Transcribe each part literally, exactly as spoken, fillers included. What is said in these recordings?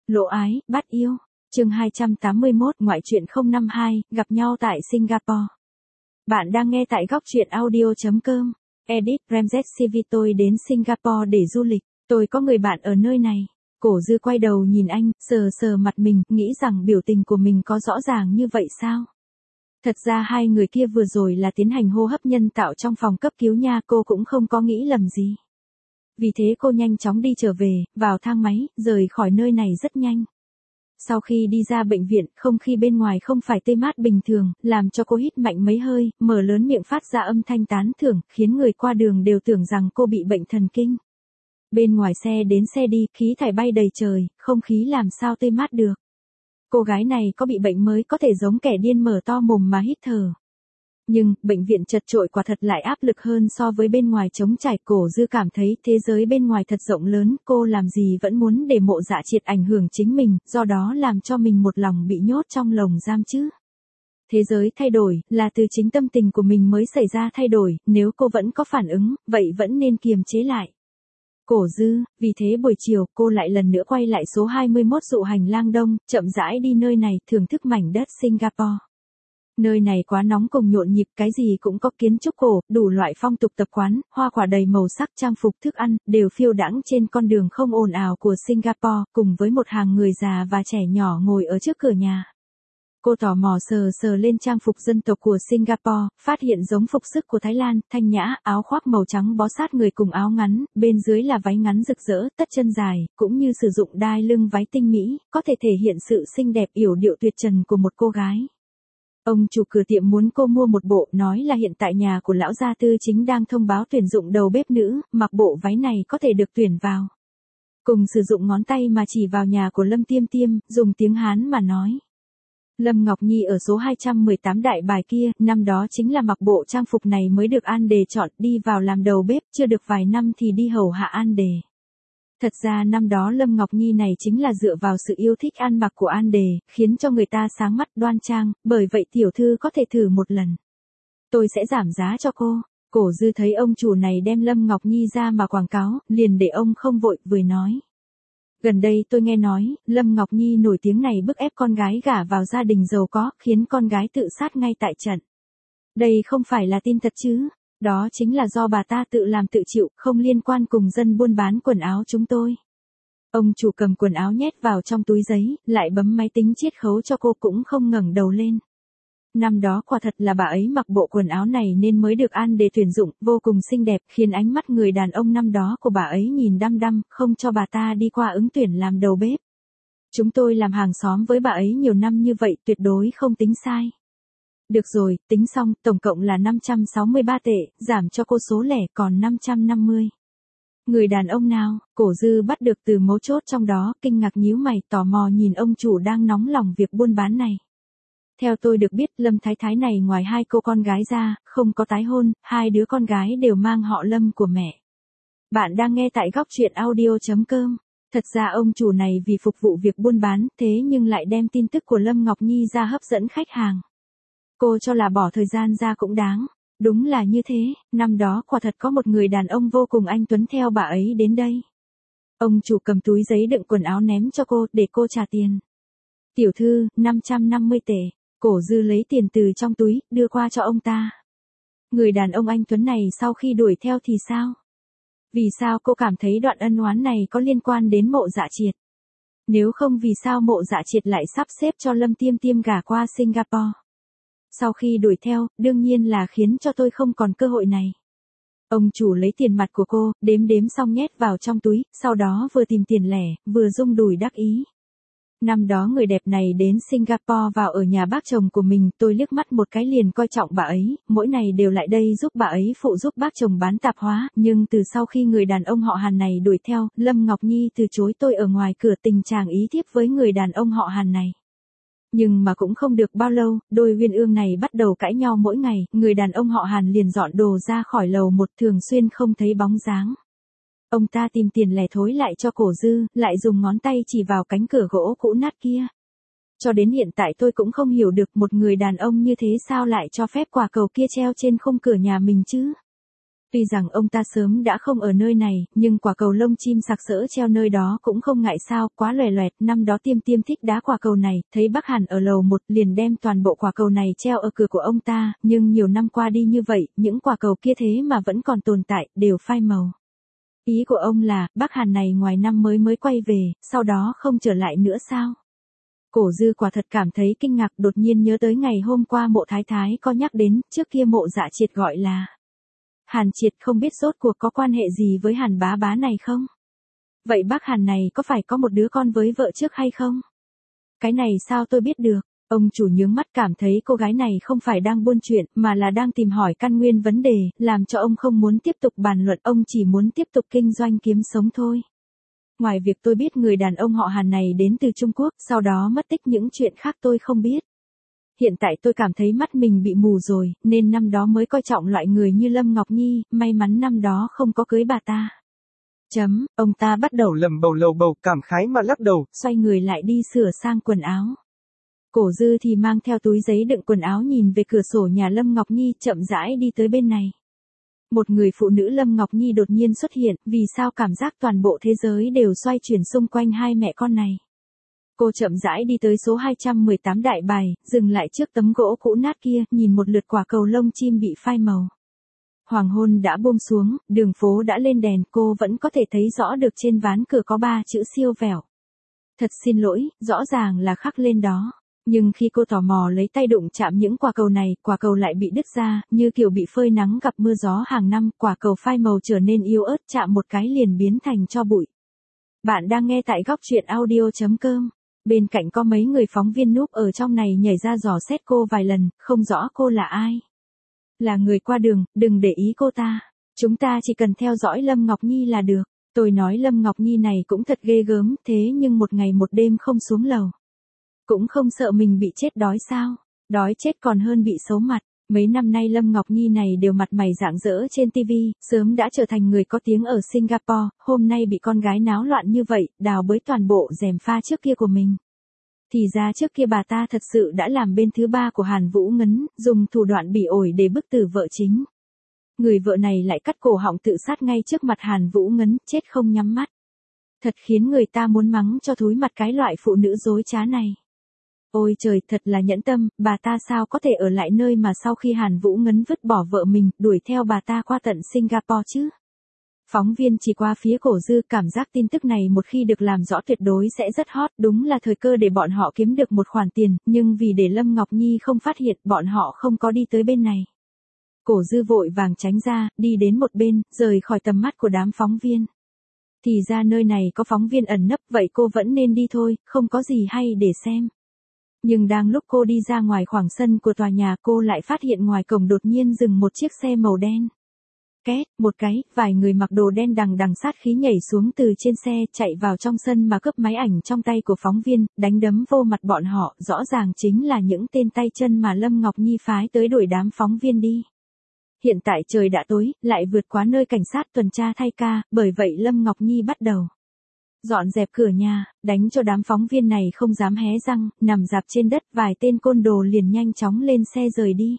Lộ ái, bắt yêu. Chương hai trăm tám mươi mốt, ngoại truyện không năm hai, gặp nhau tại Singapore. Bạn đang nghe tại góc truyện audio chấm com. Edit Ramjet xê vê tôi đến Singapore để du lịch. Tôi có người bạn ở nơi này. Cổ Dư quay đầu nhìn anh, sờ sờ mặt mình, nghĩ rằng biểu tình của mình có rõ ràng như vậy sao? Thật ra hai người kia vừa rồi là tiến hành hô hấp nhân tạo trong phòng cấp cứu nha, cô cũng không có nghĩ lầm gì. Vì thế cô nhanh chóng đi trở về, vào thang máy, rời khỏi nơi này rất nhanh. Sau khi đi ra bệnh viện, không khí bên ngoài không phải tươi mát bình thường, làm cho cô hít mạnh mấy hơi, mở lớn miệng phát ra âm thanh tán thưởng, khiến người qua đường đều tưởng rằng cô bị bệnh thần kinh. Bên ngoài xe đến xe đi, khí thải bay đầy trời, không khí làm sao tươi mát được. Cô gái này có bị bệnh mới có thể giống kẻ điên mở to mồm mà hít thở. Nhưng, bệnh viện chật chội quả thật lại áp lực hơn so với bên ngoài trống trải. Cổ Dư cảm thấy thế giới bên ngoài thật rộng lớn, cô làm gì vẫn muốn để Mộ Dạ Triệt ảnh hưởng chính mình, do đó làm cho mình một lòng bị nhốt trong lồng giam chứ. Thế giới thay đổi, là từ chính tâm tình của mình mới xảy ra thay đổi, nếu cô vẫn có phản ứng, vậy vẫn nên kiềm chế lại. Cổ Dư, vì thế buổi chiều, cô lại lần nữa quay lại số hai mươi mốt dụ hành lang đông, chậm rãi đi nơi này, thưởng thức mảnh đất Singapore. Nơi này quá nóng cùng nhộn nhịp, cái gì cũng có, kiến trúc cổ, đủ loại phong tục tập quán, hoa quả đầy màu sắc, trang phục, thức ăn, đều phiêu đãng trên con đường không ồn ào của Singapore, cùng với một hàng người già và trẻ nhỏ ngồi ở trước cửa nhà. Cô tò mò sờ sờ lên trang phục dân tộc của Singapore, phát hiện giống phục sức của Thái Lan, thanh nhã, áo khoác màu trắng bó sát người cùng áo ngắn, bên dưới là váy ngắn rực rỡ, tất chân dài, cũng như sử dụng đai lưng váy tinh mỹ, có thể thể hiện sự xinh đẹp yểu điệu tuyệt trần của một cô gái. Ông chủ cửa tiệm muốn cô mua một bộ, nói là hiện tại nhà của lão gia tư chính đang thông báo tuyển dụng đầu bếp nữ, mặc bộ váy này có thể được tuyển vào. Cùng sử dụng ngón tay mà chỉ vào nhà của Lâm Tiêm Tiêm, dùng tiếng Hán mà nói. Lâm Ngọc Nhi ở số hai trăm mười tám đại bài kia, năm đó chính là mặc bộ trang phục này mới được An Đề chọn, đi vào làm đầu bếp, chưa được vài năm thì đi hầu hạ An Đề. Thật ra năm đó Lâm Ngọc Nhi này chính là dựa vào sự yêu thích ăn mặc của An Đề, khiến cho người ta sáng mắt đoan trang, bởi vậy tiểu thư có thể thử một lần. Tôi sẽ giảm giá cho cô. Cổ Dư thấy ông chủ này đem Lâm Ngọc Nhi ra mà quảng cáo, liền để ông không vội, vừa nói. Gần đây tôi nghe nói, Lâm Ngọc Nhi nổi tiếng này bức ép con gái gả vào gia đình giàu có, khiến con gái tự sát ngay tại trận. Đây không phải là tin thật chứ? Đó chính là do bà ta tự làm tự chịu, không liên quan cùng dân buôn bán quần áo chúng tôi. Ông chủ cầm quần áo nhét vào trong túi giấy, lại bấm máy tính chiết khấu cho cô, cũng không ngẩng đầu lên. Năm đó quả thật là bà ấy mặc bộ quần áo này nên mới được An Đề tuyển dụng, vô cùng xinh đẹp, khiến ánh mắt người đàn ông năm đó của bà ấy nhìn đăm đăm, không cho bà ta đi qua ứng tuyển làm đầu bếp. Chúng tôi làm hàng xóm với bà ấy nhiều năm như vậy, tuyệt đối không tính sai. Được rồi, tính xong, tổng cộng là năm trăm sáu mươi ba tệ, giảm cho cô số lẻ còn năm trăm năm mươi. Người đàn ông nào? Cổ Dư bắt được từ mấu chốt trong đó, kinh ngạc nhíu mày, tò mò nhìn ông chủ đang nóng lòng việc buôn bán này. Theo tôi được biết, Lâm Thái Thái này ngoài hai cô con gái ra, không có tái hôn, hai đứa con gái đều mang họ Lâm của mẹ. Bạn đang nghe tại góc truyện audio chấm com. Thật ra ông chủ này vì phục vụ việc buôn bán, thế nhưng lại đem tin tức của Lâm Ngọc Nhi ra hấp dẫn khách hàng. Cô cho là bỏ thời gian ra cũng đáng. Đúng là như thế, năm đó quả thật có một người đàn ông vô cùng anh tuấn theo bà ấy đến đây. Ông chủ cầm túi giấy đựng quần áo ném cho cô, để cô trả tiền. Tiểu thư, năm trăm năm mươi tệ. Cổ Dư lấy tiền từ trong túi, đưa qua cho ông ta. Người đàn ông anh tuấn này sau khi đuổi theo thì sao? Vì sao cô cảm thấy đoạn ân oán này có liên quan đến Mộ Dạ Triệt? Nếu không vì sao Mộ Dạ Triệt lại sắp xếp cho Lâm Tiêm Tiêm gả qua Singapore? Sau khi đuổi theo, đương nhiên là khiến cho tôi không còn cơ hội này. Ông chủ lấy tiền mặt của cô, đếm đếm xong nhét vào trong túi, sau đó vừa tìm tiền lẻ, vừa rung đùi đắc ý. Năm đó người đẹp này đến Singapore vào ở nhà bác chồng của mình, tôi liếc mắt một cái liền coi trọng bà ấy, mỗi ngày đều lại đây giúp bà ấy phụ giúp bác chồng bán tạp hóa, nhưng từ sau khi người đàn ông họ Hàn này đuổi theo, Lâm Ngọc Nhi từ chối tôi ở ngoài cửa, tình trạng ý thiếp với người đàn ông họ Hàn này. Nhưng mà cũng không được bao lâu, đôi uyên ương này bắt đầu cãi nhau mỗi ngày, người đàn ông họ Hàn liền dọn đồ ra khỏi lầu một, thường xuyên không thấy bóng dáng. Ông ta tìm tiền lẻ thối lại cho Cổ Dư, lại dùng ngón tay chỉ vào cánh cửa gỗ cũ nát kia. Cho đến hiện tại tôi cũng không hiểu được một người đàn ông như thế sao lại cho phép quả cầu kia treo trên khung cửa nhà mình chứ. Tuy rằng ông ta sớm đã không ở nơi này, nhưng quả cầu lông chim sặc sỡ treo nơi đó cũng không ngại sao, quá loè loẹt. Năm đó Tiêm Tiêm thích đá quả cầu này, thấy bác Hàn ở lầu một liền đem toàn bộ quả cầu này treo ở cửa của ông ta, nhưng nhiều năm qua đi như vậy, những quả cầu kia thế mà vẫn còn tồn tại, đều phai màu. Ý của ông là, bác Hàn này ngoài năm mới mới quay về, sau đó không trở lại nữa sao? Cổ Dư quả thật cảm thấy kinh ngạc, đột nhiên nhớ tới ngày hôm qua Mộ Thái Thái có nhắc đến, trước kia Mộ Dạ Triệt gọi là Hàn Triệt, không biết rốt cuộc có quan hệ gì với Hàn bá bá này không? Vậy bác Hàn này có phải có một đứa con với vợ trước hay không? Cái này sao tôi biết được? Ông chủ nhướng mắt cảm thấy cô gái này không phải đang buôn chuyện, mà là đang tìm hỏi căn nguyên vấn đề, làm cho ông không muốn tiếp tục bàn luận, ông chỉ muốn tiếp tục kinh doanh kiếm sống thôi. Ngoài việc tôi biết người đàn ông họ Hàn này đến từ Trung Quốc, sau đó mất tích, những chuyện khác tôi không biết. Hiện tại tôi cảm thấy mắt mình bị mù rồi, nên năm đó mới coi trọng loại người như Lâm Ngọc Nhi, may mắn năm đó không có cưới bà ta. Chấm, ông ta bắt đầu lầm bầu lầu bầu cảm khái mà lắc đầu, xoay người lại đi sửa sang quần áo. Cổ Dư thì mang theo túi giấy đựng quần áo nhìn về cửa sổ nhà Lâm Ngọc Nhi, chậm rãi đi tới bên này. Một người phụ nữ Lâm Ngọc Nhi đột nhiên xuất hiện, vì sao cảm giác toàn bộ thế giới đều xoay chuyển xung quanh hai mẹ con này. Cô chậm rãi đi tới số hai trăm mười tám đại bài, dừng lại trước tấm gỗ cũ nát kia, nhìn một lượt quả cầu lông chim bị phai màu. Hoàng hôn đã buông xuống, đường phố đã lên đèn, cô vẫn có thể thấy rõ được trên ván cửa có ba chữ siêu vẹo. Thật xin lỗi, rõ ràng là khắc lên đó. Nhưng khi cô tò mò lấy tay đụng chạm những quả cầu này, quả cầu lại bị đứt ra, như kiểu bị phơi nắng gặp mưa gió hàng năm, quả cầu phai màu trở nên yếu ớt, chạm một cái liền biến thành tro bụi. Bạn đang nghe tại góc truyện audio chấm com. Bên cạnh có mấy người phóng viên núp ở trong này nhảy ra dò xét cô vài lần, không rõ cô là ai. Là người qua đường, đừng để ý cô ta. Chúng ta chỉ cần theo dõi Lâm Ngọc Nhi là được. Tôi nói Lâm Ngọc Nhi này cũng thật ghê gớm, thế nhưng một ngày một đêm không xuống lầu. Cũng không sợ mình bị chết đói sao? Đói chết còn hơn bị xấu mặt. Mấy năm nay Lâm Ngọc Nhi này đều mặt mày rạng rỡ trên ti vi, sớm đã trở thành người có tiếng ở Singapore, hôm nay bị con gái náo loạn như vậy, đào bới toàn bộ rèm pha trước kia của mình. Thì ra trước kia bà ta thật sự đã làm bên thứ ba của Hàn Vũ Ngấn, dùng thủ đoạn bỉ ổi để bức tử vợ chính. Người vợ này lại cắt cổ họng tự sát ngay trước mặt Hàn Vũ Ngấn, chết không nhắm mắt. Thật khiến người ta muốn mắng cho thúi mặt cái loại phụ nữ dối trá này. Ôi trời, thật là nhẫn tâm, bà ta sao có thể ở lại nơi mà sau khi Hàn Vũ Ngấn vứt bỏ vợ mình, đuổi theo bà ta qua tận Singapore chứ? Phóng viên chỉ qua phía Cổ Dư, cảm giác tin tức này một khi được làm rõ tuyệt đối sẽ rất hot, đúng là thời cơ để bọn họ kiếm được một khoản tiền, nhưng vì để Lâm Ngọc Nhi không phát hiện, bọn họ không có đi tới bên này. Cổ Dư vội vàng tránh ra, đi đến một bên, rời khỏi tầm mắt của đám phóng viên. Thì ra nơi này có phóng viên ẩn nấp, vậy cô vẫn nên đi thôi, không có gì hay để xem. Nhưng đang lúc cô đi ra ngoài khoảng sân của tòa nhà, cô lại phát hiện ngoài cổng đột nhiên dừng một chiếc xe màu đen. Két, một cái, vài người mặc đồ đen đằng đằng sát khí nhảy xuống từ trên xe, chạy vào trong sân mà cướp máy ảnh trong tay của phóng viên, đánh đấm vô mặt bọn họ, rõ ràng chính là những tên tay chân mà Lâm Ngọc Nhi phái tới đuổi đám phóng viên đi. Hiện tại trời đã tối, lại vượt quá nơi cảnh sát tuần tra thay ca, bởi vậy Lâm Ngọc Nhi bắt đầu dọn dẹp cửa nhà, đánh cho đám phóng viên này không dám hé răng, nằm rạp trên đất, vài tên côn đồ liền nhanh chóng lên xe rời đi.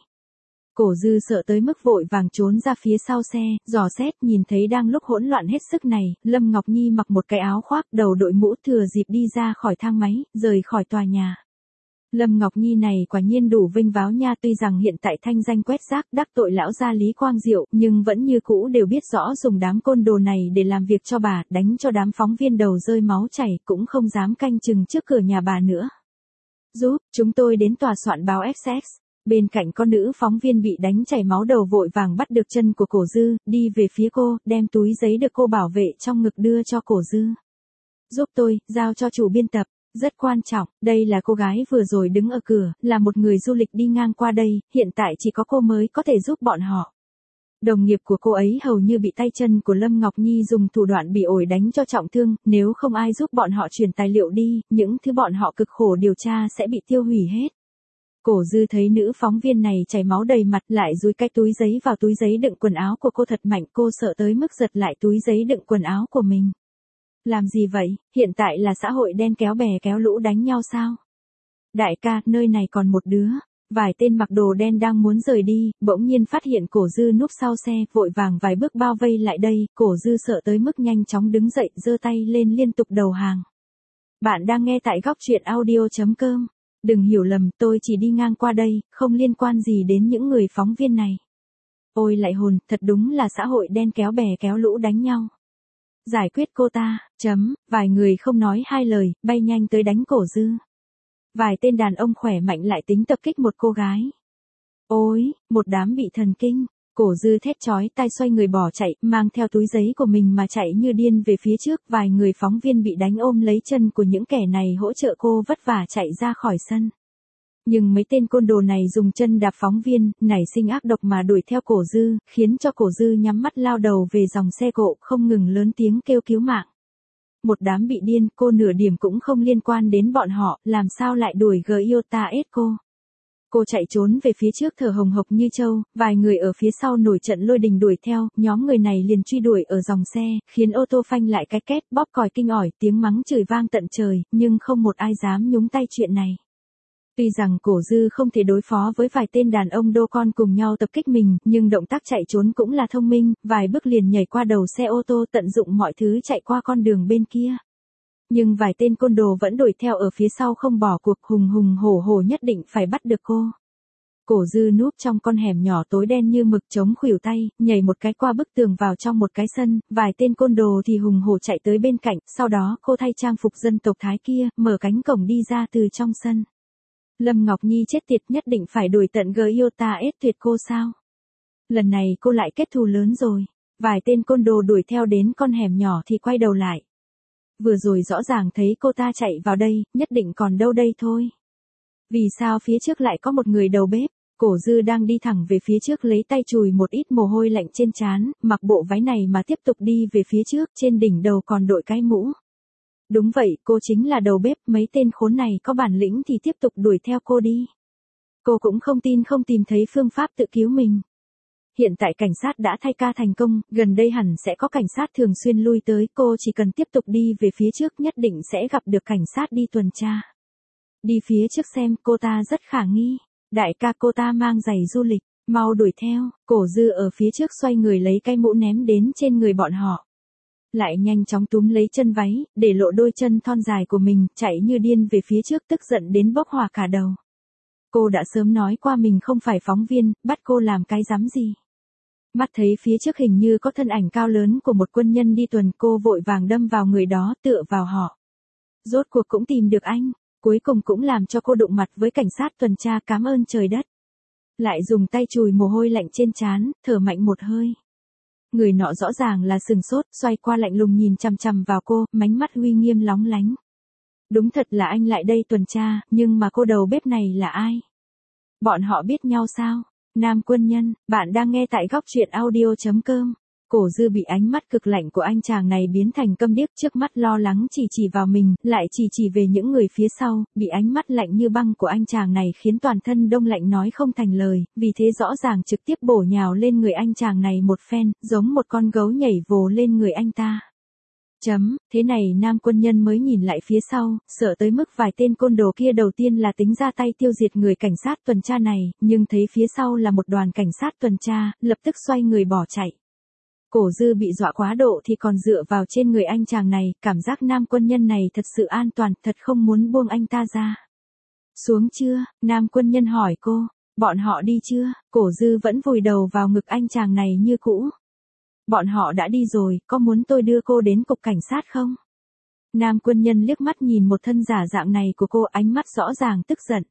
Cổ Dư sợ tới mức vội vàng trốn ra phía sau xe, dò xét, nhìn thấy đang lúc hỗn loạn hết sức này, Lâm Ngọc Nhi mặc một cái áo khoác, đầu đội mũ, thừa dịp đi ra khỏi thang máy, rời khỏi tòa nhà. Lâm Ngọc Nhi này quả nhiên đủ vinh váo nha, tuy rằng hiện tại thanh danh quét rác, đắc tội lão gia Lý Quang Diệu, nhưng vẫn như cũ đều biết rõ dùng đám côn đồ này để làm việc cho bà, đánh cho đám phóng viên đầu rơi máu chảy, cũng không dám canh chừng trước cửa nhà bà nữa. Giúp, chúng tôi đến tòa soạn báo ét ét. Bên cạnh con nữ phóng viên bị đánh chảy máu đầu vội vàng bắt được chân của Cổ Dư, đi về phía cô, đem túi giấy được cô bảo vệ trong ngực đưa cho Cổ Dư. Giúp tôi, giao cho chủ biên tập. Rất quan trọng, đây là cô gái vừa rồi đứng ở cửa, là một người du lịch đi ngang qua đây, hiện tại chỉ có cô mới có thể giúp bọn họ. Đồng nghiệp của cô ấy hầu như bị tay chân của Lâm Ngọc Nhi dùng thủ đoạn bỉ ổi đánh cho trọng thương, nếu không ai giúp bọn họ truyền tài liệu đi, những thứ bọn họ cực khổ điều tra sẽ bị tiêu hủy hết. Cổ Dư thấy nữ phóng viên này chảy máu đầy mặt, lại dúi cái túi giấy vào túi giấy đựng quần áo của cô thật mạnh, cô sợ tới mức giật lại túi giấy đựng quần áo của mình. Làm gì vậy, hiện tại là xã hội đen kéo bè kéo lũ đánh nhau sao? Đại ca, nơi này còn một đứa. Vài tên mặc đồ đen đang muốn rời đi, bỗng nhiên phát hiện Cổ Dư núp sau xe, vội vàng vài bước bao vây lại đây, Cổ Dư sợ tới mức nhanh chóng đứng dậy, giơ tay lên liên tục đầu hàng. Bạn đang nghe tại góc truyện audio chấm com. Đừng hiểu lầm, tôi chỉ đi ngang qua đây, không liên quan gì đến những người phóng viên này. Ôi lại hồn, thật đúng là xã hội đen kéo bè kéo lũ đánh nhau. Giải quyết cô ta, chấm, vài người không nói hai lời, bay nhanh tới đánh Cổ Dư. Vài tên đàn ông khỏe mạnh lại tính tập kích một cô gái. Ôi, một đám bị thần kinh, Cổ Dư thét chói tai xoay người bỏ chạy, mang theo túi giấy của mình mà chạy như điên về phía trước. Vài người phóng viên bị đánh ôm lấy chân của những kẻ này hỗ trợ cô vất vả chạy ra khỏi sân. Nhưng mấy tên côn đồ này dùng chân đạp phóng viên, nảy sinh ác độc mà đuổi theo Cổ Dư, khiến cho Cổ Dư nhắm mắt lao đầu về dòng xe cộ, không ngừng lớn tiếng kêu cứu mạng. Một đám bị điên, cô nửa điểm cũng không liên quan đến bọn họ, làm sao lại đuổi Giota ét cô. Cô chạy trốn về phía trước thở hồng hộc như trâu, vài người ở phía sau nổi trận lôi đình đuổi theo, nhóm người này liền truy đuổi ở dòng xe, khiến ô tô phanh lại cái két, bóp còi kinh ỏi, tiếng mắng chửi vang tận trời, nhưng không một ai dám nhúng tay chuyện này. Tuy rằng Cổ Dư không thể đối phó với vài tên đàn ông đô con cùng nhau tập kích mình, nhưng động tác chạy trốn cũng là thông minh, vài bước liền nhảy qua đầu xe ô tô tận dụng mọi thứ chạy qua con đường bên kia. Nhưng vài tên côn đồ vẫn đuổi theo ở phía sau không bỏ cuộc, hùng hùng hổ hổ nhất định phải bắt được cô. Cổ Dư núp trong con hẻm nhỏ tối đen như mực chống khuỷu tay, nhảy một cái qua bức tường vào trong một cái sân, vài tên côn đồ thì hùng hổ chạy tới bên cạnh, sau đó cô thay trang phục dân tộc Thái kia, mở cánh cổng đi ra từ trong sân. Lâm Ngọc Nhi chết tiệt, nhất định phải đuổi tận Giota ét tuyệt cô sao? Lần này cô lại kết thù lớn rồi. Vài tên côn đồ đuổi theo đến con hẻm nhỏ thì quay đầu lại. Vừa rồi rõ ràng thấy cô ta chạy vào đây, nhất định còn đâu đây thôi. Vì sao phía trước lại có một người đầu bếp? Cổ Dư đang đi thẳng về phía trước lấy tay chùi một ít mồ hôi lạnh trên trán, mặc bộ váy này mà tiếp tục đi về phía trước, trên đỉnh đầu còn đội cái mũ. Đúng vậy, cô chính là đầu bếp, mấy tên khốn này có bản lĩnh thì tiếp tục đuổi theo cô đi. Cô cũng không tin không tìm thấy phương pháp tự cứu mình. Hiện tại cảnh sát đã thay ca thành công, gần đây hẳn sẽ có cảnh sát thường xuyên lui tới, cô chỉ cần tiếp tục đi về phía trước nhất định sẽ gặp được cảnh sát đi tuần tra. Đi phía trước xem, cô ta rất khả nghi. Đại ca, cô ta mang giày du lịch, mau đuổi theo. Cổ Dư ở phía trước xoay người lấy cái mũ ném đến trên người bọn họ. Lại nhanh chóng túm lấy chân váy, để lộ đôi chân thon dài của mình, chạy như điên về phía trước, tức giận đến bốc hỏa cả đầu. Cô đã sớm nói qua mình không phải phóng viên, bắt cô làm cái rắm gì. Mắt thấy phía trước hình như có thân ảnh cao lớn của một quân nhân đi tuần, cô vội vàng đâm vào người đó, tựa vào họ. Rốt cuộc cũng tìm được anh, cuối cùng cũng làm cho cô đụng mặt với cảnh sát tuần tra, cảm ơn trời đất. Lại dùng tay chùi mồ hôi lạnh trên trán, thở mạnh một hơi. Người nọ rõ ràng là sừng sốt, xoay qua lạnh lùng nhìn chằm chằm vào cô, mánh mắt uy nghiêm lóng lánh. Đúng thật là anh lại đây tuần tra, nhưng mà cô đầu bếp này là ai? Bọn họ biết nhau sao? Nam quân nhân, bạn đang nghe tại góc truyện audio chấm com. Cổ Dư bị ánh mắt cực lạnh của anh chàng này biến thành câm điếc, trước mắt lo lắng chỉ chỉ vào mình, lại chỉ chỉ về những người phía sau, bị ánh mắt lạnh như băng của anh chàng này khiến toàn thân đông lạnh nói không thành lời, vì thế rõ ràng trực tiếp bổ nhào lên người anh chàng này một phen, giống một con gấu nhảy vồ lên người anh ta. Chấm, thế này nam quân nhân mới nhìn lại phía sau, sợ tới mức vài tên côn đồ kia đầu tiên là tính ra tay tiêu diệt người cảnh sát tuần tra này, nhưng thấy phía sau là một đoàn cảnh sát tuần tra, lập tức xoay người bỏ chạy. Cổ Dư bị dọa quá độ thì còn dựa vào trên người anh chàng này, cảm giác nam quân nhân này thật sự an toàn, thật không muốn buông anh ta ra. Xuống chưa? Nam quân nhân hỏi cô. Bọn họ đi chưa? Cổ Dư vẫn vùi đầu vào ngực anh chàng này như cũ. Bọn họ đã đi rồi, có muốn tôi đưa cô đến cục cảnh sát không? Nam quân nhân liếc mắt nhìn một thân giả dạng này của cô, ánh mắt rõ ràng tức giận.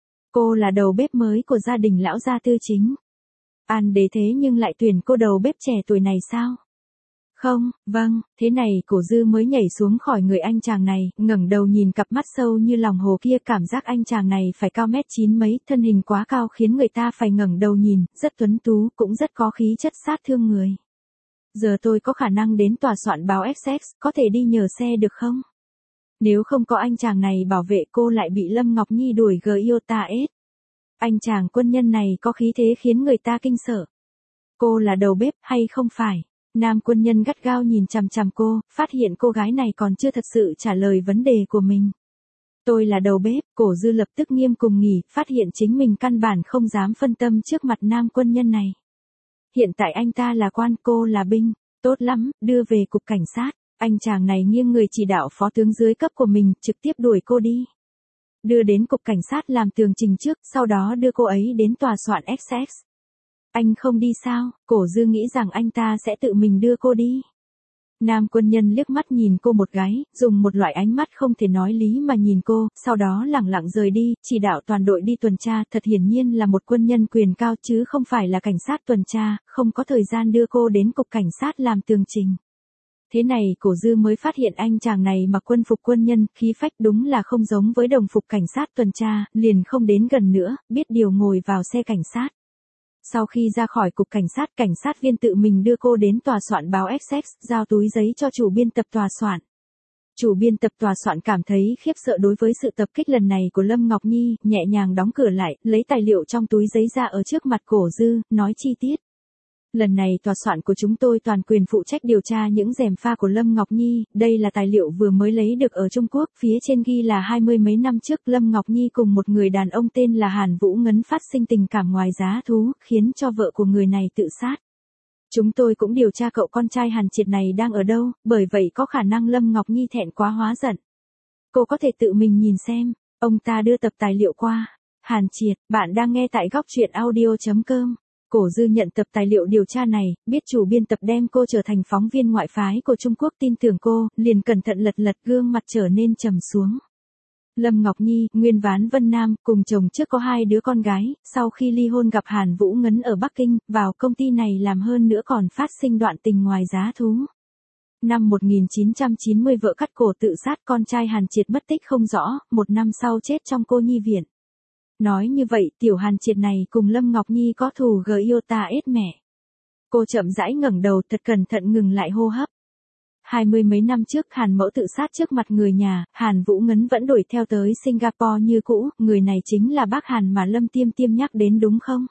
Cô là đầu bếp mới của gia đình lão gia Tư Chính. An đế thế nhưng lại tuyển cô đầu bếp trẻ tuổi này sao? Không, vâng, thế này Cổ Dư mới nhảy xuống khỏi người anh chàng này, ngẩng đầu nhìn cặp mắt sâu như lòng hồ kia, cảm giác anh chàng này phải cao mét chín mấy, thân hình quá cao khiến người ta phải ngẩng đầu nhìn, rất tuấn tú, cũng rất có khí chất sát thương người. Giờ tôi có khả năng đến tòa soạn báo Essex, có thể đi nhờ xe được không? Nếu không có anh chàng này bảo vệ cô lại bị Lâm Ngọc Nhi đuổi Giota ét. Anh chàng quân nhân này có khí thế khiến người ta kinh sợ. Cô là đầu bếp hay không phải? Nam quân nhân gắt gao nhìn chằm chằm cô, phát hiện cô gái này còn chưa thật sự trả lời vấn đề của mình. Tôi là đầu bếp, Cổ Dư lập tức nghiêm cùng nghỉ, phát hiện chính mình căn bản không dám phân tâm trước mặt nam quân nhân này. Hiện tại anh ta là quan, cô là binh, tốt lắm, đưa về cục cảnh sát. Anh chàng này nghiêng người chỉ đạo phó tướng dưới cấp của mình, trực tiếp đuổi cô đi. Đưa đến cục cảnh sát làm tường trình trước, sau đó đưa cô ấy đến tòa soạn ét ét. Anh không đi sao? Cổ Dư nghĩ rằng anh ta sẽ tự mình đưa cô đi. Nam quân nhân liếc mắt nhìn cô một cái, dùng một loại ánh mắt không thể nói lý mà nhìn cô, sau đó lẳng lặng rời đi, chỉ đạo toàn đội đi tuần tra, thật hiển nhiên là một quân nhân quyền cao chứ không phải là cảnh sát tuần tra, không có thời gian đưa cô đến cục cảnh sát làm tường trình. Thế này Cổ Dư mới phát hiện anh chàng này mặc quân phục quân nhân, khí phách đúng là không giống với đồng phục cảnh sát tuần tra, liền không đến gần nữa, biết điều ngồi vào xe cảnh sát. Sau khi ra khỏi cục cảnh sát, cảnh sát viên tự mình đưa cô đến tòa soạn báo ét ét, giao túi giấy cho chủ biên tập tòa soạn. Chủ biên tập tòa soạn cảm thấy khiếp sợ đối với sự tập kích lần này của Lâm Ngọc Nhi, nhẹ nhàng đóng cửa lại, lấy tài liệu trong túi giấy ra ở trước mặt Cổ Dư, nói chi tiết. Lần này tòa soạn của chúng tôi toàn quyền phụ trách điều tra những gièm pha của Lâm Ngọc Nhi, đây là tài liệu vừa mới lấy được ở Trung Quốc, phía trên ghi là hai mươi mấy năm trước Lâm Ngọc Nhi cùng một người đàn ông tên là Hàn Vũ Ngấn phát sinh tình cảm ngoài giá thú, khiến cho vợ của người này tự sát. Chúng tôi cũng điều tra cậu con trai Hàn Triệt này đang ở đâu, bởi vậy có khả năng Lâm Ngọc Nhi thẹn quá hóa giận. Cô có thể tự mình nhìn xem, ông ta đưa tập tài liệu qua. Hàn Triệt, bạn đang nghe tại góc truyện audio chấm com. Cổ Dư nhận tập tài liệu điều tra này, biết chủ biên tập đem cô trở thành phóng viên ngoại phái của Trung Quốc tin tưởng cô, liền cẩn thận lật lật gương mặt trở nên trầm xuống. Lâm Ngọc Nhi, nguyên Ván Vân Nam, cùng chồng trước có hai đứa con gái, sau khi ly hôn gặp Hàn Vũ Ngấn ở Bắc Kinh, vào công ty này làm hơn nữa còn phát sinh đoạn tình ngoài giá thú. Năm một nghìn chín trăm chín mươi vợ cắt cổ tự sát, con trai Hàn Triệt mất tích không rõ, một năm sau chết trong cô nhi viện. Nói như vậy, tiểu Hàn Triệt này cùng Lâm Ngọc Nhi có thù gờ yêu ta ết mẹ. Cô chậm rãi ngẩng đầu thật cẩn thận ngừng lại hô hấp. Hai mươi mấy năm trước Hàn Mẫu tự sát trước mặt người nhà, Hàn Vũ Ngấn vẫn đuổi theo tới Singapore như cũ, người này chính là bác Hàn mà Lâm Tiêm Tiêm nhắc đến đúng không?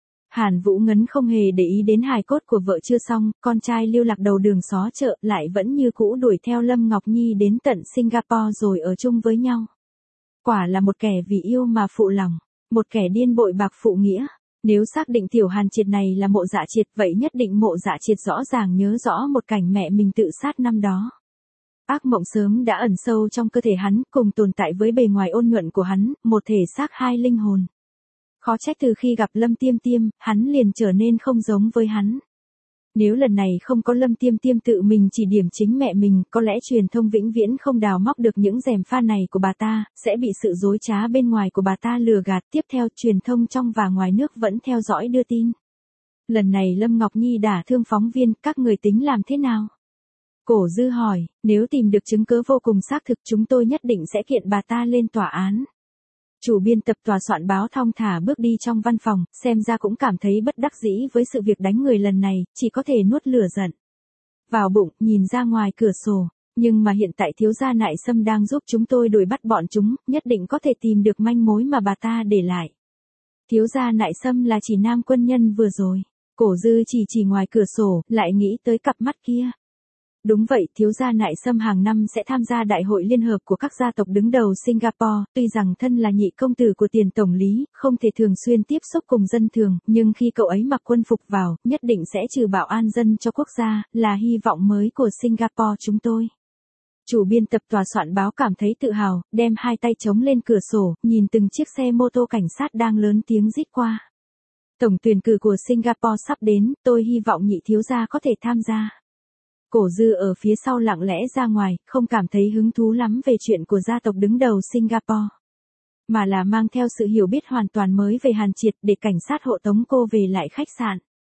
Hàn Vũ Ngấn không hề để ý đến hài cốt của vợ chưa xong, con trai lưu lạc đầu đường xó chợ lại vẫn như cũ đuổi theo Lâm Ngọc Nhi đến tận Singapore rồi ở chung với nhau. Quả là một kẻ vì yêu mà phụ lòng, một kẻ điên bội bạc phụ nghĩa. Nếu xác định tiểu Hàn Triệt này là Mộ Dạ Triệt, vậy nhất định Mộ Dạ Triệt rõ ràng nhớ rõ một cảnh mẹ mình tự sát năm đó. Ác mộng sớm đã ẩn sâu trong cơ thể hắn, cùng tồn tại với bề ngoài ôn nhuận của hắn, một thể xác hai linh hồn. Khó trách từ khi gặp Lâm Tiêm Tiêm, hắn liền trở nên không giống với hắn. Nếu lần này không có Lâm Tiêm Tiêm tự mình chỉ điểm chính mẹ mình, có lẽ truyền thông vĩnh viễn không đào móc được những gièm pha này của bà ta, sẽ bị sự dối trá bên ngoài của bà ta lừa gạt. Tiếp theo, truyền thông trong và ngoài nước vẫn theo dõi đưa tin. Lần này Lâm Ngọc Nhi đả thương phóng viên, các người tính làm thế nào? Cổ Dư hỏi, nếu tìm được chứng cứ vô cùng xác thực chúng tôi nhất định sẽ kiện bà ta lên tòa án. Chủ biên tập tòa soạn báo thong thả bước đi trong văn phòng, xem ra cũng cảm thấy bất đắc dĩ với sự việc đánh người lần này, chỉ có thể nuốt lửa giận vào bụng, nhìn ra ngoài cửa sổ. Nhưng mà hiện tại thiếu gia Nại Sâm đang giúp chúng tôi đuổi bắt bọn chúng, nhất định có thể tìm được manh mối mà bà ta để lại. Thiếu gia Nại Sâm là chỉ nam quân nhân vừa rồi. Cổ Dư chỉ chỉ ngoài cửa sổ, lại nghĩ tới cặp mắt kia. Đúng vậy, thiếu gia Nại Sâm hàng năm sẽ tham gia đại hội liên hợp của các gia tộc đứng đầu Singapore, tuy rằng thân là nhị công tử của tiền tổng lý, không thể thường xuyên tiếp xúc cùng dân thường, nhưng khi cậu ấy mặc quân phục vào, nhất định sẽ trừ bạo an dân cho quốc gia, là hy vọng mới của Singapore chúng tôi. Chủ biên tập tòa soạn báo cảm thấy tự hào, đem hai tay chống lên cửa sổ, nhìn từng chiếc xe mô tô cảnh sát đang lớn tiếng rít qua. Tổng tuyển cử của Singapore sắp đến, tôi hy vọng nhị thiếu gia có thể tham gia. Cổ Dư ở phía sau lặng lẽ ra ngoài, không cảm thấy hứng thú lắm về chuyện của gia tộc đứng đầu Singapore. Mà là mang theo sự hiểu biết hoàn toàn mới về Hàn Triệt để cảnh sát hộ tống cô về lại khách sạn.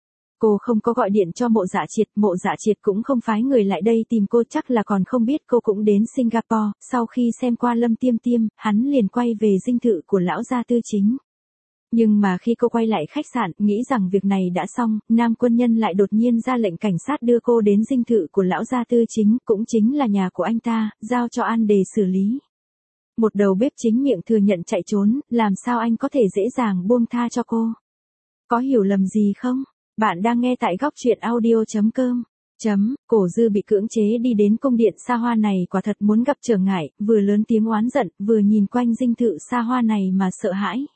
Cô không có gọi điện cho Mộ Dạ Triệt, Mộ Dạ Triệt cũng không phái người lại đây tìm cô, chắc là còn không biết cô cũng đến Singapore. Sau khi xem qua Lâm Tiêm Tiêm, hắn liền quay về dinh thự của lão gia tư chính. Nhưng mà khi cô quay lại khách sạn, nghĩ rằng việc này đã xong, nam quân nhân lại đột nhiên ra lệnh cảnh sát đưa cô đến dinh thự của lão gia tư chính, cũng chính là nhà của anh ta, giao cho An Đề xử lý. Một đầu bếp chính miệng thừa nhận chạy trốn, làm sao anh có thể dễ dàng buông tha cho cô? Có hiểu lầm gì không? Bạn đang nghe tại góc truyện audio chấm com. Chấm, Cổ Dư bị cưỡng chế đi đến cung điện xa hoa này quả thật muốn gặp trở ngại, vừa lớn tiếng oán giận, vừa nhìn quanh dinh thự xa hoa này mà sợ hãi.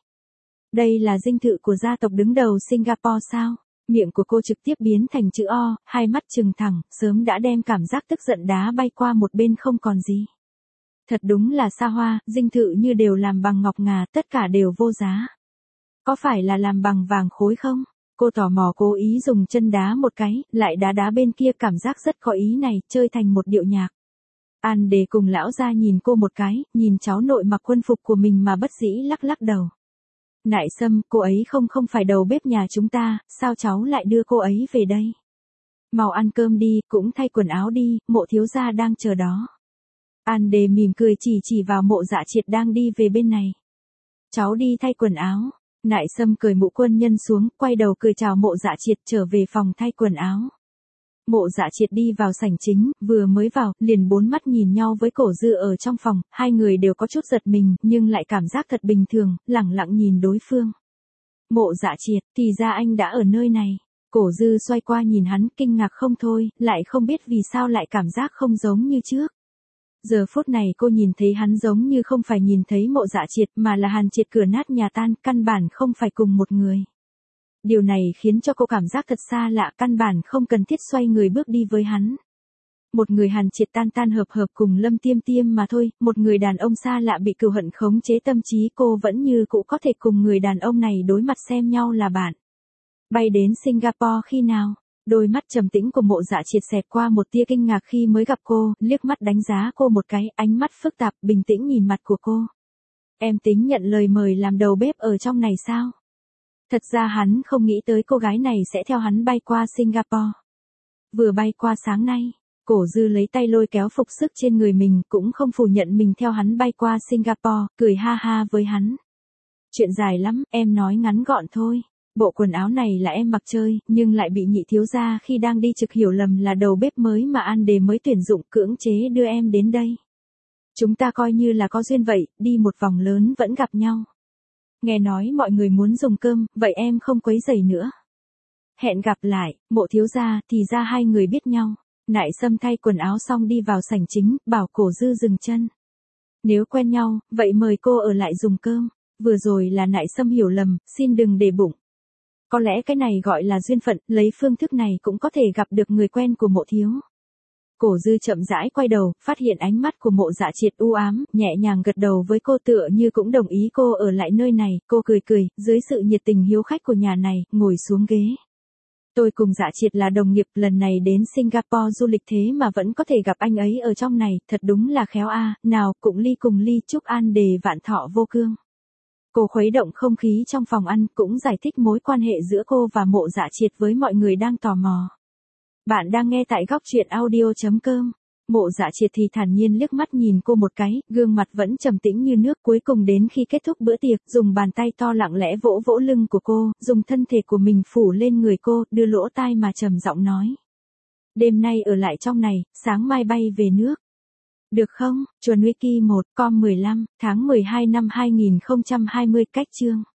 Đây là dinh thự của gia tộc đứng đầu Singapore sao? Miệng của cô trực tiếp biến thành chữ O, hai mắt trừng thẳng, sớm đã đem cảm giác tức giận đá bay qua một bên không còn gì. Thật đúng là xa hoa, dinh thự như đều làm bằng ngọc ngà, tất cả đều vô giá. Có phải là làm bằng vàng khối không? Cô tò mò cố ý dùng chân đá một cái, lại đá đá bên kia, cảm giác rất có ý này, chơi thành một điệu nhạc. An Đề cùng lão gia nhìn cô một cái, nhìn cháu nội mặc quân phục của mình mà bất dĩ lắc lắc đầu. Nại Sâm, cô ấy không không phải đầu bếp nhà chúng ta, sao cháu lại đưa cô ấy về đây? Mau ăn cơm đi, cũng thay quần áo đi, Mộ thiếu gia đang chờ đó. An Đề mỉm cười chỉ chỉ vào Mộ Dạ Triệt đang đi về bên này. Cháu đi thay quần áo. Nại Sâm cởi mũ quân nhân xuống, quay đầu cười chào Mộ Dạ Triệt, trở về phòng thay quần áo. Mộ Dạ Triệt đi vào sảnh chính, vừa mới vào, liền bốn mắt nhìn nhau với Cổ Dư ở trong phòng, hai người đều có chút giật mình, nhưng lại cảm giác thật bình thường, lẳng lặng nhìn đối phương. Mộ Dạ Triệt, thì ra anh đã ở nơi này. Cổ Dư xoay qua nhìn hắn, kinh ngạc không thôi, lại không biết vì sao lại cảm giác không giống như trước. Giờ phút này cô nhìn thấy hắn giống như không phải nhìn thấy Mộ Dạ Triệt mà là Hàn Triệt cửa nát nhà tan, căn bản không phải cùng một người. Điều này khiến cho cô cảm giác thật xa lạ, căn bản không cần thiết xoay người bước đi với hắn. Một người Hàn Triệt tan tan hợp hợp cùng Lâm Tiêm Tiêm mà thôi, một người đàn ông xa lạ bị cừu hận khống chế tâm trí, cô vẫn như cũ có thể cùng người đàn ông này đối mặt xem nhau là bạn. Bay đến Singapore khi nào? Đôi mắt trầm tĩnh của Mộ Dạ Triệt xẹt qua một tia kinh ngạc khi mới gặp cô, liếc mắt đánh giá cô một cái, ánh mắt phức tạp, bình tĩnh nhìn mặt của cô. Em tính nhận lời mời làm đầu bếp ở trong này sao? Thật ra hắn không nghĩ tới cô gái này sẽ theo hắn bay qua Singapore. Vừa bay qua sáng nay, Cổ Dư lấy tay lôi kéo phục sức trên người mình, cũng không phủ nhận mình theo hắn bay qua Singapore, cười ha ha với hắn. Chuyện dài lắm, em nói ngắn gọn thôi. Bộ quần áo này là em mặc chơi, nhưng lại bị nhị thiếu gia khi đang đi trực hiểu lầm là đầu bếp mới mà An Đề mới tuyển dụng, cưỡng chế đưa em đến đây. Chúng ta coi như là có duyên vậy, đi một vòng lớn vẫn gặp nhau. Nghe nói mọi người muốn dùng cơm, vậy em không quấy rầy nữa. Hẹn gặp lại, Mộ thiếu gia, thì ra hai người biết nhau. Nại Sâm thay quần áo xong đi vào sảnh chính, bảo Cổ Dư dừng chân. Nếu quen nhau, vậy mời cô ở lại dùng cơm. Vừa rồi là Nại Sâm hiểu lầm, xin đừng để bụng. Có lẽ cái này gọi là duyên phận, lấy phương thức này cũng có thể gặp được người quen của Mộ thiếu. Cổ Dư chậm rãi quay đầu, phát hiện ánh mắt của Mộ Dạ Triệt u ám, nhẹ nhàng gật đầu với cô tựa như cũng đồng ý cô ở lại nơi này, cô cười cười, dưới sự nhiệt tình hiếu khách của nhà này, ngồi xuống ghế. Tôi cùng Dạ Triệt là đồng nghiệp, lần này đến Singapore du lịch thế mà vẫn có thể gặp anh ấy ở trong này, thật đúng là khéo a, nào, cùng ly cùng ly, chúc An Đề vạn thọ vô cương. Cô khuấy động không khí trong phòng ăn, cũng giải thích mối quan hệ giữa cô và Mộ Dạ Triệt với mọi người đang tò mò. Bạn đang nghe tại góc truyện audio chấm com. Mộ Dạ Triệt thì thản nhiên liếc mắt nhìn cô một cái, gương mặt vẫn trầm tĩnh như nước, cuối cùng đến khi kết thúc bữa tiệc, dùng bàn tay to lặng lẽ vỗ vỗ lưng của cô, dùng thân thể của mình phủ lên người cô, đưa lỗ tai mà trầm giọng nói. Đêm nay ở lại trong này, sáng mai bay về nước. Được không? Chuẩn Wiki một, com mười lăm, tháng mười hai năm hai nghìn không trăm hai mươi, cách chương.